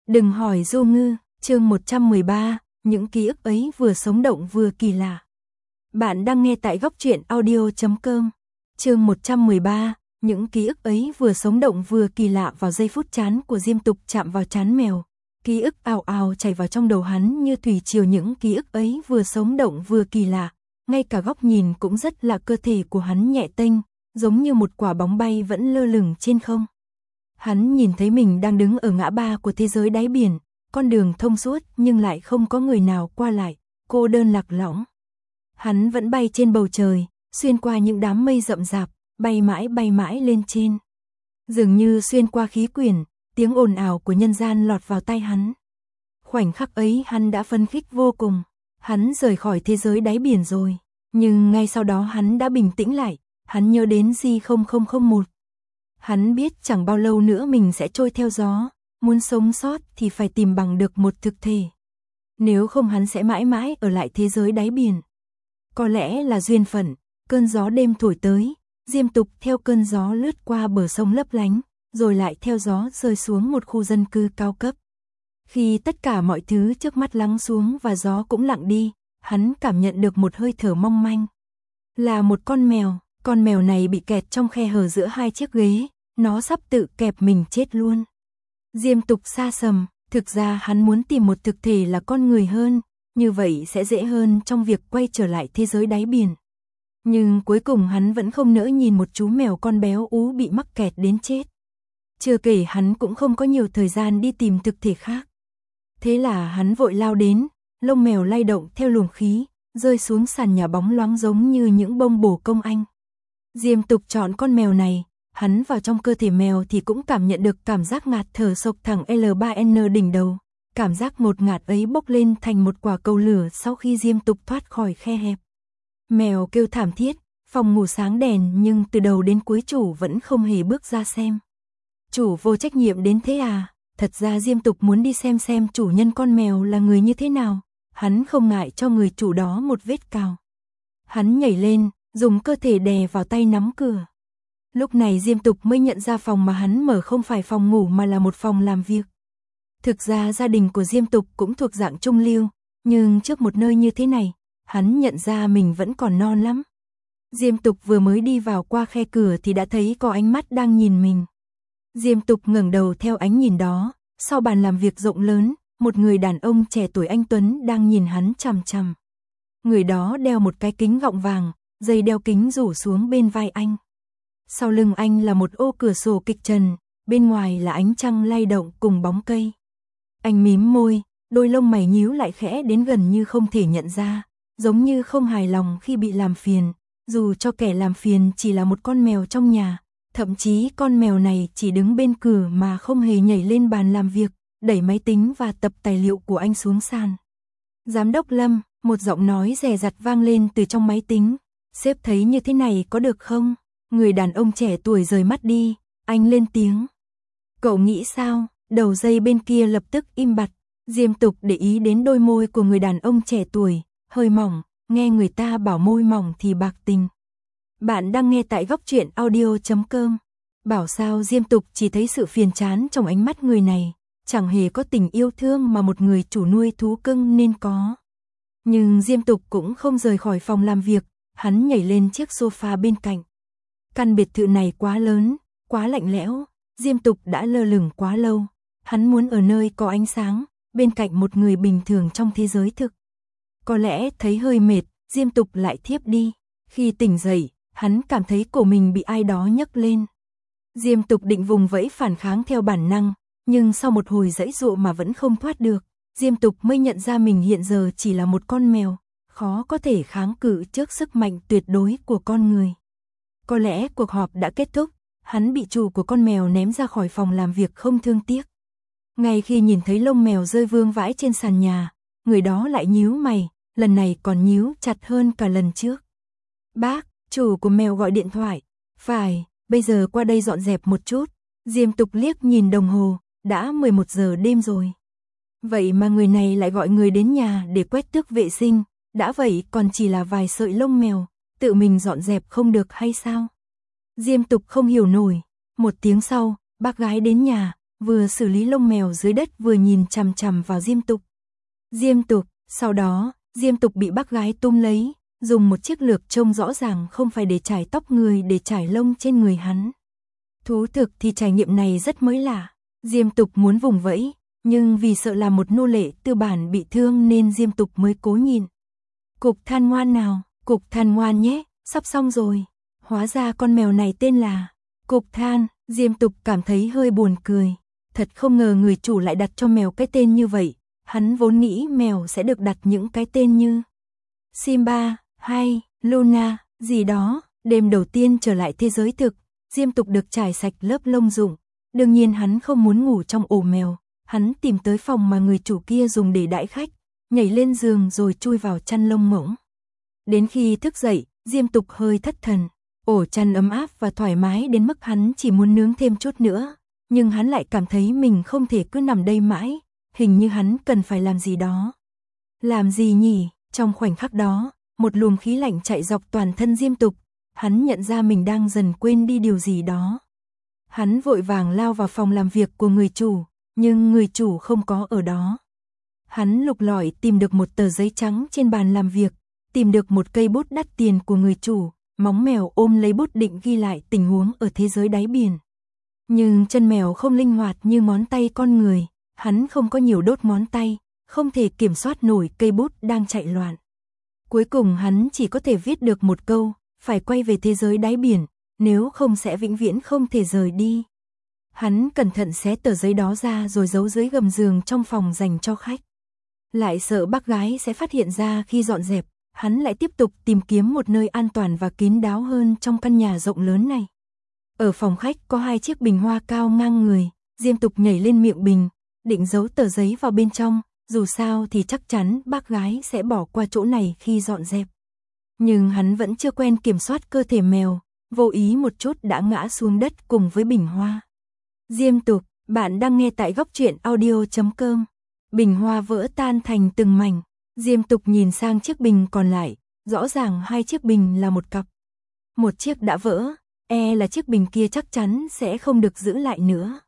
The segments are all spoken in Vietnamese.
Đừng hỏi Du Ngư, chương 113, những ký ức ấy vừa sống động vừa kỳ lạ. Bạn đang nghe tại góc truyện audio.com. Chương 113, những ký ức ấy vừa sống động vừa kỳ lạ. Vào giây phút trán của Diêm Tục chạm vào trán mèo, ký ức ào ào chảy vào trong đầu hắn như thủy triều. Những ký ức ấy vừa sống động vừa kỳ lạ, ngay cả góc nhìn cũng rất lạ. Cơ thể của hắn nhẹ tênh, giống như một quả bóng bay vẫn lơ lửng trên không. Hắn nhìn thấy mình đang đứng ở ngã ba của thế giới đáy biển, con đường thông suốt nhưng lại không có người nào qua lại, cô đơn lạc lõng. Hắn vẫn bay trên bầu trời, xuyên qua những đám mây rậm rạp, bay mãi lên trên. Dường như xuyên qua khí quyển, tiếng ồn ào của nhân gian lọt vào tai hắn. Khoảnh khắc ấy hắn đã phấn khích vô cùng, hắn rời khỏi thế giới đáy biển rồi, nhưng ngay sau đó hắn đã bình tĩnh lại, hắn nhớ đến J0001. Hắn biết chẳng bao lâu nữa mình sẽ trôi theo gió, muốn sống sót thì phải tìm bằng được một thực thể. Nếu không hắn sẽ mãi mãi ở lại thế giới đáy biển. Có lẽ là duyên phận, cơn gió đêm thổi tới, Diêm Tục theo cơn gió lướt qua bờ sông lấp lánh, rồi lại theo gió rơi xuống một khu dân cư cao cấp. Khi tất cả mọi thứ trước mắt lắng xuống và gió cũng lặng đi, hắn cảm nhận được một hơi thở mong manh. Là một con mèo này bị kẹt trong khe hở giữa hai chiếc ghế, nó sắp tự kẹp mình chết luôn. Diêm Tục xa sầm, thực ra hắn muốn tìm một thực thể là con người hơn, như vậy sẽ dễ hơn trong việc quay trở lại thế giới đáy biển. Nhưng cuối cùng hắn vẫn không nỡ nhìn một chú mèo con béo ú bị mắc kẹt đến chết. Chưa kể hắn cũng không có nhiều thời gian đi tìm thực thể khác. Thế là hắn vội lao đến, lông mèo lay động theo luồng khí, rơi xuống sàn nhà bóng loáng giống như những bông bổ công anh. Diêm Tục chọn con mèo này, hắn vào trong cơ thể mèo thì cũng cảm nhận được cảm giác ngạt thở sộc thẳng L3N đỉnh đầu. Cảm giác ngột ngạt ấy bốc lên thành một quả cầu lửa sau khi Diêm Tục thoát khỏi khe hẹp. Mèo kêu thảm thiết, phòng ngủ sáng đèn nhưng từ đầu đến cuối chủ vẫn không hề bước ra xem. Chủ vô trách nhiệm đến thế à? Thật ra Diêm Tục muốn đi xem chủ nhân con mèo là người như thế nào. Hắn không ngại cho người chủ đó một vết cào. Hắn nhảy lên, dùng cơ thể đè vào tay nắm cửa. Lúc này Diêm Tục mới nhận ra phòng mà hắn mở không phải phòng ngủ mà là một phòng làm việc. Thực ra gia đình của Diêm Tục cũng thuộc dạng trung lưu, nhưng trước một nơi như thế này, hắn nhận ra mình vẫn còn non lắm. Diêm Tục vừa mới đi vào qua khe cửa thì đã thấy có ánh mắt đang nhìn mình. Diêm Tục ngẩng đầu theo ánh nhìn đó, sau bàn làm việc rộng lớn, một người đàn ông trẻ tuổi anh tuấn đang nhìn hắn chằm chằm. Người đó đeo một cái kính gọng vàng, dây đeo kính rủ xuống bên vai anh. Sau lưng anh là một ô cửa sổ kịch trần, bên ngoài là ánh trăng lay động cùng bóng cây. Anh mím môi, đôi lông mày nhíu lại khẽ đến gần như không thể nhận ra, giống như không hài lòng khi bị làm phiền, dù cho kẻ làm phiền chỉ là một con mèo trong nhà, thậm chí con mèo này chỉ đứng bên cửa mà không hề nhảy lên bàn làm việc, đẩy máy tính và tập tài liệu của anh xuống sàn. Giám đốc Lâm, một giọng nói dè dặt vang lên từ trong máy tính, sếp thấy như thế này có được không? Người đàn ông trẻ tuổi rời mắt đi, anh lên tiếng. Cậu nghĩ sao? Đầu dây bên kia lập tức im bặt. Diêm Tục để ý đến đôi môi của người đàn ông trẻ tuổi, hơi mỏng, nghe người ta bảo môi mỏng thì bạc tình. Bạn đang nghe tại góc truyện audio.com. Bảo sao Diêm Tục chỉ thấy sự phiền chán trong ánh mắt người này, chẳng hề có tình yêu thương mà một người chủ nuôi thú cưng nên có. Nhưng Diêm Tục cũng không rời khỏi phòng làm việc, hắn nhảy lên chiếc sofa bên cạnh. Căn biệt thự này quá lớn, quá lạnh lẽo, Diêm Tục đã lơ lửng quá lâu. Hắn muốn ở nơi có ánh sáng, bên cạnh một người bình thường trong thế giới thực. Có lẽ thấy hơi mệt, Diêm Tục lại thiếp đi. Khi tỉnh dậy, hắn cảm thấy cổ mình bị ai đó nhấc lên. Diêm Tục định vùng vẫy phản kháng theo bản năng, nhưng sau một hồi giãy giụa mà vẫn không thoát được, Diêm Tục mới nhận ra mình hiện giờ chỉ là một con mèo, khó có thể kháng cự trước sức mạnh tuyệt đối của con người. Có lẽ cuộc họp đã kết thúc, hắn bị chủ của con mèo ném ra khỏi phòng làm việc không thương tiếc. Ngay khi nhìn thấy lông mèo rơi vương vãi trên sàn nhà, người đó lại nhíu mày, lần này còn nhíu chặt hơn cả lần trước. Bác, chủ của mèo gọi điện thoại. Phải, bây giờ qua đây dọn dẹp một chút. Diêm Tục liếc nhìn đồng hồ, đã 11 giờ đêm rồi. Vậy mà người này lại gọi người đến nhà để quét tước vệ sinh, đã vậy còn chỉ là vài sợi lông mèo, tự mình dọn dẹp không được hay sao? Diêm Tục không hiểu nổi. Một tiếng sau, bác gái đến nhà, vừa xử lý lông mèo dưới đất vừa nhìn chằm chằm vào Diêm Tục. Diêm Tục, sau đó, Diêm Tục bị bác gái túm lấy, dùng một chiếc lược trông rõ ràng không phải để chải tóc người để chải lông trên người hắn. Thú thực thì trải nghiệm này rất mới lạ. Diêm Tục muốn vùng vẫy, nhưng vì sợ làm một nô lệ tư bản bị thương nên Diêm Tục mới cố nhìn. Cục Than ngoan nào, Cục Than ngoan nhé, sắp xong rồi. Hóa ra con mèo này tên là Cục Than. Diêm Tục cảm thấy hơi buồn cười. Thật không ngờ người chủ lại đặt cho mèo cái tên như vậy. Hắn vốn nghĩ mèo sẽ được đặt những cái tên như Simba hay Luna gì đó. Đêm đầu tiên trở lại thế giới thực, Diêm Tục được trải sạch lớp lông dụng. Đương nhiên hắn không muốn ngủ trong ổ mèo. Hắn tìm tới phòng mà người chủ kia dùng để đãi khách, nhảy lên giường rồi chui vào chăn lông mỏng. Đến khi thức dậy, Diêm Tục hơi thất thần. Ổ chăn ấm áp và thoải mái đến mức hắn chỉ muốn nướng thêm chút nữa. Nhưng hắn lại cảm thấy mình không thể cứ nằm đây mãi. Hình như hắn cần phải làm gì đó. Làm gì nhỉ? Trong khoảnh khắc đó, một luồng khí lạnh chạy dọc toàn thân Diêm Tục. Hắn nhận ra mình đang dần quên đi điều gì đó. Hắn vội vàng lao vào phòng làm việc của người chủ, nhưng người chủ không có ở đó. Hắn lục lọi tìm được một tờ giấy trắng trên bàn làm việc, tìm được một cây bút đắt tiền của người chủ, móng mèo ôm lấy bút định ghi lại tình huống ở thế giới đáy biển. Nhưng chân mèo không linh hoạt như ngón tay con người, hắn không có nhiều đốt ngón tay, không thể kiểm soát nổi cây bút đang chạy loạn. Cuối cùng hắn chỉ có thể viết được một câu, phải quay về thế giới đáy biển, nếu không sẽ vĩnh viễn không thể rời đi. Hắn cẩn thận xé tờ giấy đó ra rồi giấu dưới gầm giường trong phòng dành cho khách. Lại sợ bác gái sẽ phát hiện ra khi dọn dẹp, hắn lại tiếp tục tìm kiếm một nơi an toàn và kín đáo hơn trong căn nhà rộng lớn này. Ở phòng khách có 2 chiếc bình hoa cao ngang người, Diêm Tục nhảy lên miệng bình, định giấu tờ giấy vào bên trong, dù sao thì chắc chắn bác gái sẽ bỏ qua chỗ này khi dọn dẹp. Nhưng hắn vẫn chưa quen kiểm soát cơ thể mèo, vô ý một chút đã ngã xuống đất cùng với bình hoa. Diêm Tục, bạn đang nghe tại góc truyện audio.com. Bình hoa vỡ tan thành từng mảnh. Diêm Tục nhìn sang chiếc bình còn lại, rõ ràng 2 chiếc bình là một cặp. Một chiếc đã vỡ, là chiếc bình kia chắc chắn sẽ không được giữ lại nữa.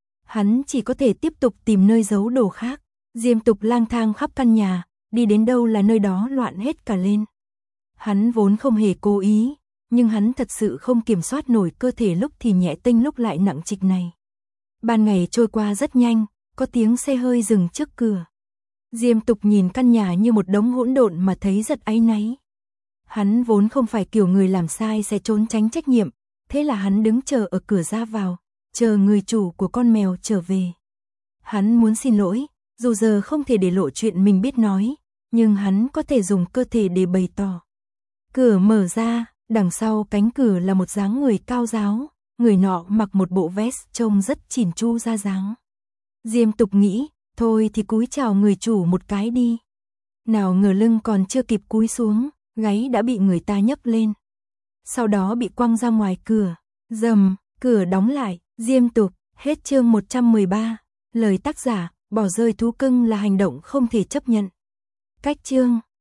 Hắn chỉ có thể tiếp tục tìm nơi giấu đồ khác. Diêm Tục lang thang khắp căn nhà, đi đến đâu là nơi đó loạn hết cả lên. Hắn vốn không hề cố ý, nhưng hắn thật sự không kiểm soát nổi cơ thể lúc thì nhẹ tênh lúc lại nặng trịch này. Ban ngày trôi qua rất nhanh, có tiếng xe hơi dừng trước cửa. Diêm Tục nhìn căn nhà như một đống hỗn độn mà thấy rất áy náy. Hắn vốn không phải kiểu người làm sai sẽ trốn tránh trách nhiệm, thế là hắn đứng chờ ở cửa ra vào, chờ người chủ của con mèo trở về. Hắn muốn xin lỗi, dù giờ không thể để lộ chuyện mình biết nói, nhưng hắn có thể dùng cơ thể để bày tỏ. Cửa mở ra, đằng sau cánh cửa là một dáng người cao ráo, người nọ mặc một bộ vest trông rất chỉn chu ra dáng. Diêm Tục nghĩ, thôi thì cúi chào người chủ một cái đi. Nào ngờ lưng còn chưa kịp cúi xuống, gáy đã bị người ta nhấc lên. Sau đó bị quăng ra ngoài cửa, rầm, cửa đóng lại. Diêm Tục, hết chương 113. Lời tác giả, bỏ rơi thú cưng là hành động không thể chấp nhận. Cách chương